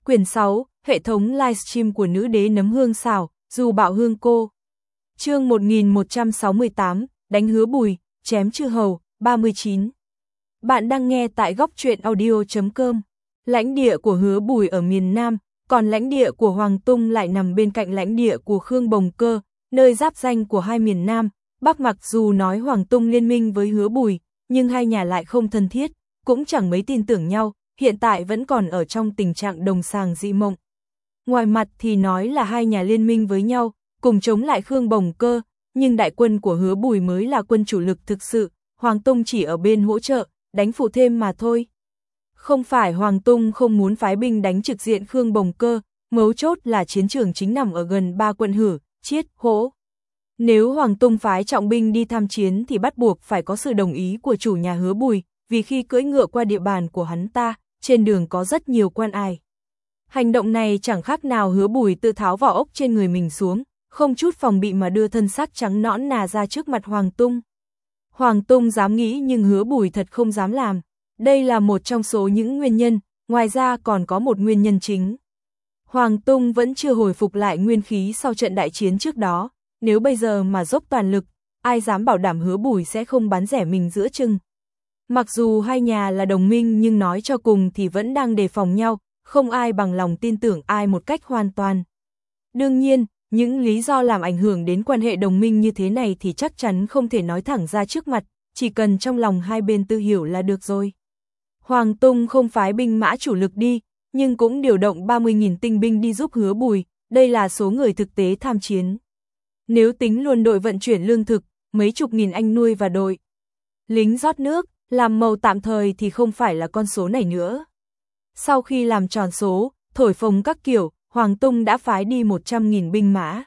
Quyển 6, hệ thống livestream của nữ đế nấm hương xào, dù bạo hương cô. Chương 1168, đánh Hứa Bùi, chém chư hầu, 39. Bạn đang nghe tại góc truyện audio.com. Lãnh địa của Hứa Bùi ở miền Nam, còn lãnh địa của Hoàng Tung lại nằm bên cạnh lãnh địa của Khương Bồng Cơ, nơi giáp danh của hai miền Nam. Bắc mặc dù nói Hoàng Tung liên minh với Hứa Bùi, nhưng hai nhà lại không thân thiết, cũng chẳng mấy tin tưởng nhau, hiện tại vẫn còn ở trong tình trạng đồng sàng dị mộng. Ngoài mặt thì nói là hai nhà liên minh với nhau, cùng chống lại Khương Bồng Cơ, nhưng đại quân của Hứa Bùi mới là quân chủ lực thực sự, Hoàng Tung chỉ ở bên hỗ trợ, đánh phụ thêm mà thôi. Không phải Hoàng Tung không muốn phái binh đánh trực diện Khương Bồng Cơ, mấu chốt là chiến trường chính nằm ở gần ba quận Hử, Chiết, Hỗ. Nếu Hoàng Tung phái trọng binh đi tham chiến thì bắt buộc phải có sự đồng ý của chủ nhà Hứa Bùi, vì khi cưỡi ngựa qua địa bàn của hắn ta, trên đường có rất nhiều quan ải. Hành động này chẳng khác nào Hứa Bùi tự tháo vỏ ốc trên người mình xuống, không chút phòng bị mà đưa thân xác trắng nõn nà ra trước mặt Hoàng Tung. Hoàng Tung dám nghĩ nhưng Hứa Bùi thật không dám làm. Đây là một trong số những nguyên nhân, ngoài ra còn có một nguyên nhân chính. Hoàng Tung vẫn chưa hồi phục lại nguyên khí sau trận đại chiến trước đó, nếu bây giờ mà dốc toàn lực, ai dám bảo đảm Hứa Bùi sẽ không bán rẻ mình giữa chừng. Mặc dù hai nhà là đồng minh nhưng nói cho cùng thì vẫn đang đề phòng nhau, không ai bằng lòng tin tưởng ai một cách hoàn toàn. Đương nhiên, những lý do làm ảnh hưởng đến quan hệ đồng minh như thế này thì chắc chắn không thể nói thẳng ra trước mặt, chỉ cần trong lòng hai bên tự hiểu là được rồi. Hoàng Tung không phái binh mã chủ lực đi, nhưng cũng điều động 30.000 tinh binh đi giúp Hứa Bùi, đây là số người thực tế tham chiến. Nếu tính luôn đội vận chuyển lương thực, mấy chục nghìn anh nuôi và đội lính rót nước, làm màu tạm thời thì không phải là con số này nữa. Sau khi làm tròn số, thổi phồng các kiểu, Hoàng Tung đã phái đi 100.000 binh mã.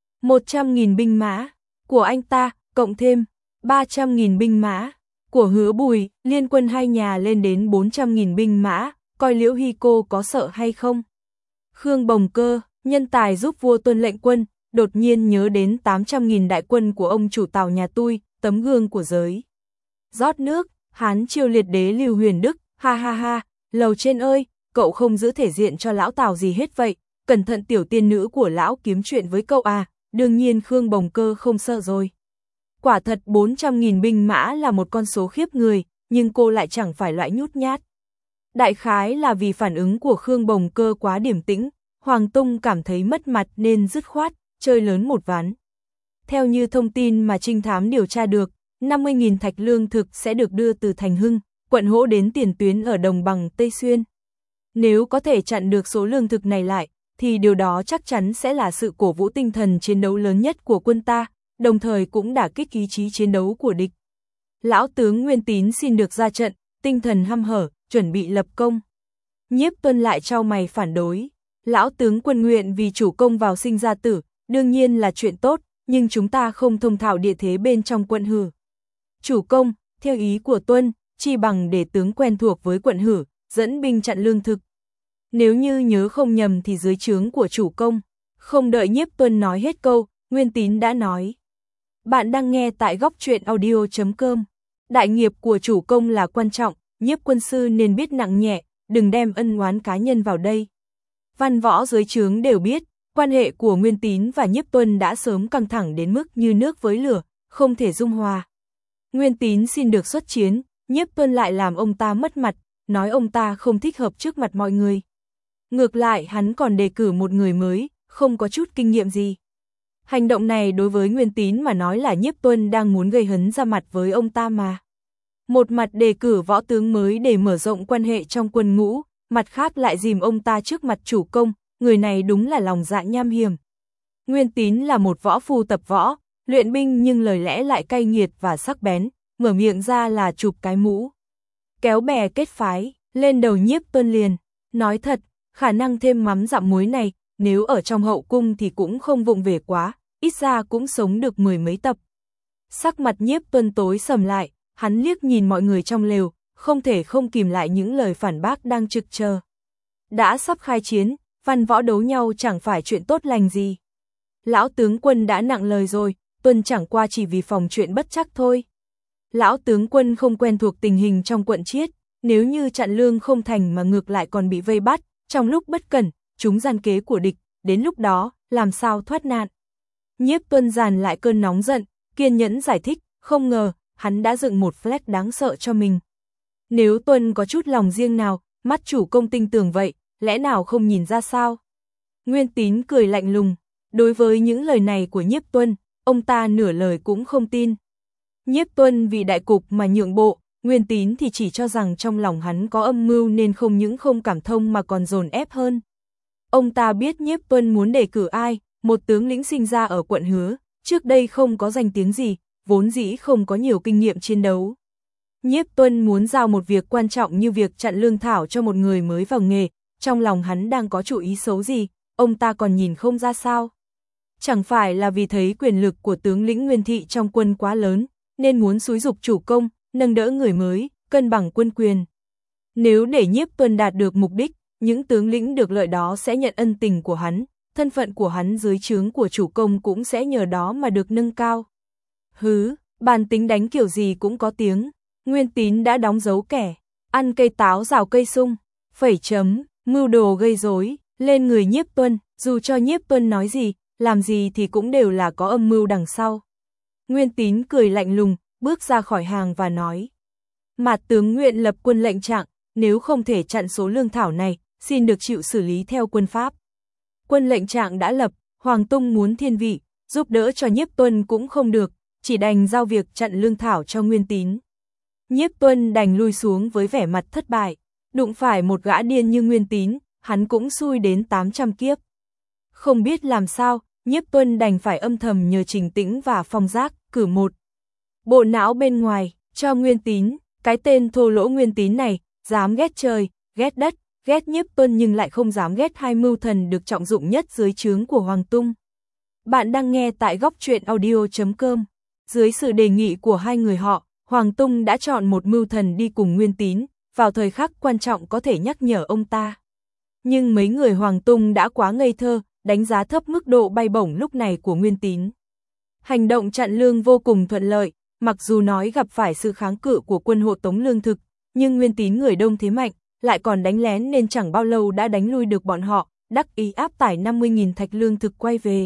100.000 binh mã của anh ta, cộng thêm 300.000 binh mã của Hứa Bùi, liên quân hai nhà lên đến 400.000 binh mã, coi Liễu Hy cô có sợ hay không. Khương Bồng Cơ, nhân tài giúp vua tuân lệnh quân, đột nhiên nhớ đến 800.000 đại quân của ông chủ Tào nhà tui, tấm gương của giới rót nước, Hán chiêu liệt đế Lưu Huyền Đức, ha ha ha, lầu trên ơi, cậu không giữ thể diện cho lão Tào gì hết vậy, cẩn thận tiểu tiên nữ của lão kiếm chuyện với cậu à, đương nhiên Khương Bồng Cơ không sợ rồi. Quả thật 400.000 binh mã là một con số khiếp người, nhưng cô lại chẳng phải loại nhút nhát. Đại khái là vì phản ứng của Khương Bồng Cơ quá điềm tĩnh, Hoàng Tung cảm thấy mất mặt nên dứt khoát, chơi lớn một ván. Theo như thông tin mà trinh thám điều tra được, 50.000 thạch lương thực sẽ được đưa từ Thành Hưng, quận Hỗ đến tiền tuyến ở đồng bằng Tây Xuyên. Nếu có thể chặn được số lương thực này lại, thì điều đó chắc chắn sẽ là sự cổ vũ tinh thần chiến đấu lớn nhất của quân ta, đồng thời cũng đả kích ý chí chiến đấu của địch. Lão tướng Nguyên Tín xin được ra trận, tinh thần hăm hở, chuẩn bị lập công. Nhiếp Tuân lại trao mày phản đối. Lão tướng quân nguyện vì chủ công vào sinh ra tử, đương nhiên là chuyện tốt, nhưng chúng ta không thông thạo địa thế bên trong quận Hử. Chủ công, theo ý của Tuân, chi bằng để tướng quen thuộc với quận Hử, dẫn binh chặn lương thực. Nếu như nhớ không nhầm thì dưới trướng của chủ công, không đợi Nhiếp Tuân nói hết câu, Nguyên Tín đã nói. Bạn đang nghe tại góc truyện audio.com. Đại nghiệp của chủ công là quan trọng, Nhiếp quân sư nên biết nặng nhẹ, đừng đem ân oán cá nhân vào đây. Văn võ dưới trướng đều biết, quan hệ của Nguyên Tín và Nhiếp Tuân đã sớm căng thẳng đến mức như nước với lửa, không thể dung hòa. Nguyên Tín xin được xuất chiến, Nhiếp Tuân lại làm ông ta mất mặt, nói ông ta không thích hợp trước mặt mọi người. Ngược lại hắn còn đề cử một người mới, không có chút kinh nghiệm gì. Hành động này đối với Nguyên Tín mà nói là Nhiếp Tuân đang muốn gây hấn ra mặt với ông ta mà. Một mặt đề cử võ tướng mới để mở rộng quan hệ trong quân ngũ, mặt khác lại dìm ông ta trước mặt chủ công, người này đúng là lòng dạ nham hiểm. Nguyên Tín là một võ phu tập võ, luyện binh nhưng lời lẽ lại cay nghiệt và sắc bén, mở miệng ra là chụp cái mũ. Kéo bè kết phái, lên đầu Nhiếp Tuân liền. Nói thật, khả năng thêm mắm dặm muối này, nếu ở trong hậu cung thì cũng không vụng về quá, ít ra cũng sống được 10 mấy tập. Sắc mặt Nhiếp Tuân tối sầm lại, hắn liếc nhìn mọi người trong lều, không thể không kìm lại những lời phản bác đang trực chờ. Đã sắp khai chiến, văn võ đấu nhau chẳng phải chuyện tốt lành gì. Lão tướng quân đã nặng lời rồi, Tuân chẳng qua chỉ vì phòng chuyện bất chắc thôi. Lão tướng quân không quen thuộc tình hình trong quận Chiết, nếu như chặn lương không thành mà ngược lại còn bị vây bắt, Trong lúc bất cẩn, chúng gian kế của địch, đến lúc đó, làm sao thoát nạn. Nhiếp Tuân dàn lại cơn nóng giận, kiên nhẫn giải thích, không ngờ, hắn đã dựng một flag đáng sợ cho mình. Nếu Tuân có chút lòng riêng nào, mắt chủ công tinh tường vậy, lẽ nào không nhìn ra sao? Nguyên Tín cười lạnh lùng, đối với những lời này của Nhiếp Tuân, ông ta nửa lời cũng không tin. Nhiếp Tuân vì đại cục mà nhượng bộ, Nguyên Tín thì chỉ cho rằng trong lòng hắn có âm mưu nên không những không cảm thông mà còn dồn ép hơn. Ông ta biết Nhiếp Tuân muốn đề cử ai, một tướng lĩnh sinh ra ở quận Hứa, trước đây không có danh tiếng gì, vốn dĩ không có nhiều kinh nghiệm chiến đấu. Nhiếp Tuân muốn giao một việc quan trọng như việc chặn lương thảo cho một người mới vào nghề, trong lòng hắn đang có chủ ý xấu gì, ông ta còn nhìn không ra sao. Chẳng phải là vì thấy quyền lực của tướng lĩnh Nguyên Thị trong quân quá lớn, nên muốn xúi giục chủ công, nâng đỡ người mới, cân bằng quân quyền. Nếu để Nhiếp Tuân đạt được mục đích, những tướng lĩnh được lợi đó sẽ nhận ân tình của hắn, thân phận của hắn dưới trướng của chủ công cũng sẽ nhờ đó mà được nâng cao. Hứ, bản tính đánh kiểu gì cũng có tiếng, Nguyên Tín đã đóng dấu kẻ, ăn cây táo rào cây sung, phẩy chấm, mưu đồ gây rối lên người Nhiếp Tuân, dù cho Nhiếp Tuân nói gì, làm gì thì cũng đều là có âm mưu đằng sau. Nguyên Tín cười lạnh lùng, bước ra khỏi hàng và nói. Mạt tướng nguyện lập quân lệnh trạng, nếu không thể chặn số lương thảo này, xin được chịu xử lý theo quân pháp. Quân lệnh trạng đã lập, Hoàng Tung muốn thiên vị, giúp đỡ cho Nhiếp Tuân cũng không được, chỉ đành giao việc chặn lương thảo cho Nguyên Tín. Nhiếp Tuân đành lui xuống với vẻ mặt thất bại, đụng phải một gã điên như Nguyên Tín, hắn cũng xui đến 800 kiếp. Không biết làm sao, Nhiếp Tuân đành phải âm thầm nhờ Trình Tĩnh và Phong Giác, cử một bộ não bên ngoài, cho Nguyên Tín, cái tên thô lỗ Nguyên Tín này, dám ghét trời, ghét đất, ghét Nhiếp Tuân nhưng lại không dám ghét hai mưu thần được trọng dụng nhất dưới trướng của Hoàng Tung. Bạn đang nghe tại góc truyện audio.com. Dưới sự đề nghị của hai người họ, Hoàng Tung đã chọn một mưu thần đi cùng Nguyên Tín, vào thời khắc quan trọng có thể nhắc nhở ông ta. Nhưng mấy người Hoàng Tung đã quá ngây thơ, đánh giá thấp mức độ bay bổng lúc này của Nguyên Tín. Hành động chặn lương vô cùng thuận lợi, mặc dù nói gặp phải sự kháng cự của quân hộ tống lương thực, nhưng Nguyên Tín người đông thế mạnh, lại còn đánh lén nên chẳng bao lâu đã đánh lui được bọn họ, đắc ý áp tải 50.000 thạch lương thực quay về.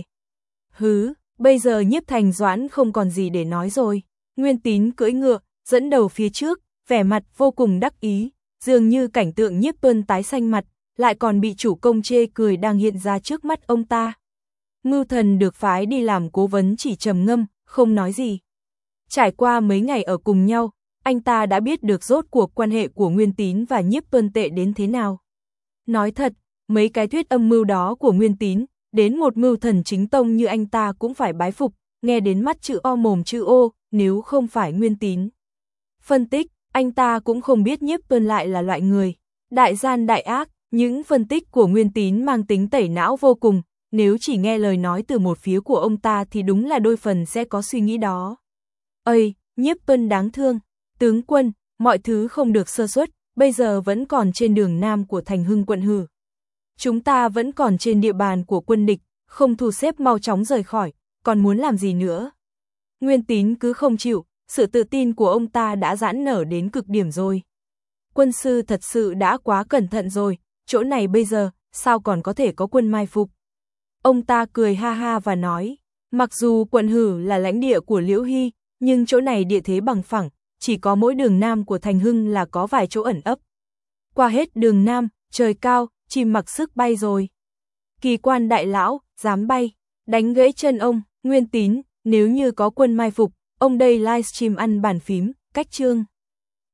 Hứ, bây giờ Nhiếp Thành Doãn không còn gì để nói rồi. Nguyên Tín cưỡi ngựa, dẫn đầu phía trước, vẻ mặt vô cùng đắc ý, dường như cảnh tượng Nhiếp Tuân tái xanh mặt, lại còn bị chủ công chê cười đang hiện ra trước mắt ông ta. Mưu thần được phái đi làm cố vấn chỉ trầm ngâm, không nói gì. Trải qua mấy ngày ở cùng nhau, anh ta đã biết được rốt cuộc quan hệ của Nguyên Tín và Nhiếp Tuân tệ đến thế nào. Nói thật, mấy cái thuyết âm mưu đó của Nguyên Tín, đến một mưu thần chính tông như anh ta cũng phải bái phục, nghe đến mắt chữ O mồm chữ O, nếu không phải Nguyên Tín. Phân tích, anh ta cũng không biết Nhiếp Tuân lại là loại người đại gian đại ác, những phân tích của Nguyên Tín mang tính tẩy não vô cùng, nếu chỉ nghe lời nói từ một phía của ông ta thì đúng là đôi phần sẽ có suy nghĩ đó. Ây, Nhiếp Tuân đáng thương, tướng quân, mọi thứ không được sơ suất, bây giờ vẫn còn trên đường nam của thành Hưng quận Hử. Chúng ta vẫn còn trên địa bàn của quân địch, không thu xếp mau chóng rời khỏi, còn muốn làm gì nữa. Nguyên Tín cứ không chịu, sự tự tin của ông ta đã giãn nở đến cực điểm rồi. Quân sư thật sự đã quá cẩn thận rồi, chỗ này bây giờ, sao còn có thể có quân mai phục. Ông ta cười ha ha và nói, mặc dù quận Hử là lãnh địa của Liễu Hy, nhưng chỗ này địa thế bằng phẳng, chỉ có mỗi đường nam của thành Hưng là có vài chỗ ẩn ấp. Qua hết đường nam, trời cao, chim mặc sức bay rồi. Kỳ quan đại lão, dám bay, đánh gãy chân ông, Nguyên Tín, nếu như có quân mai phục, ông đây livestream ăn bàn phím, cách chương.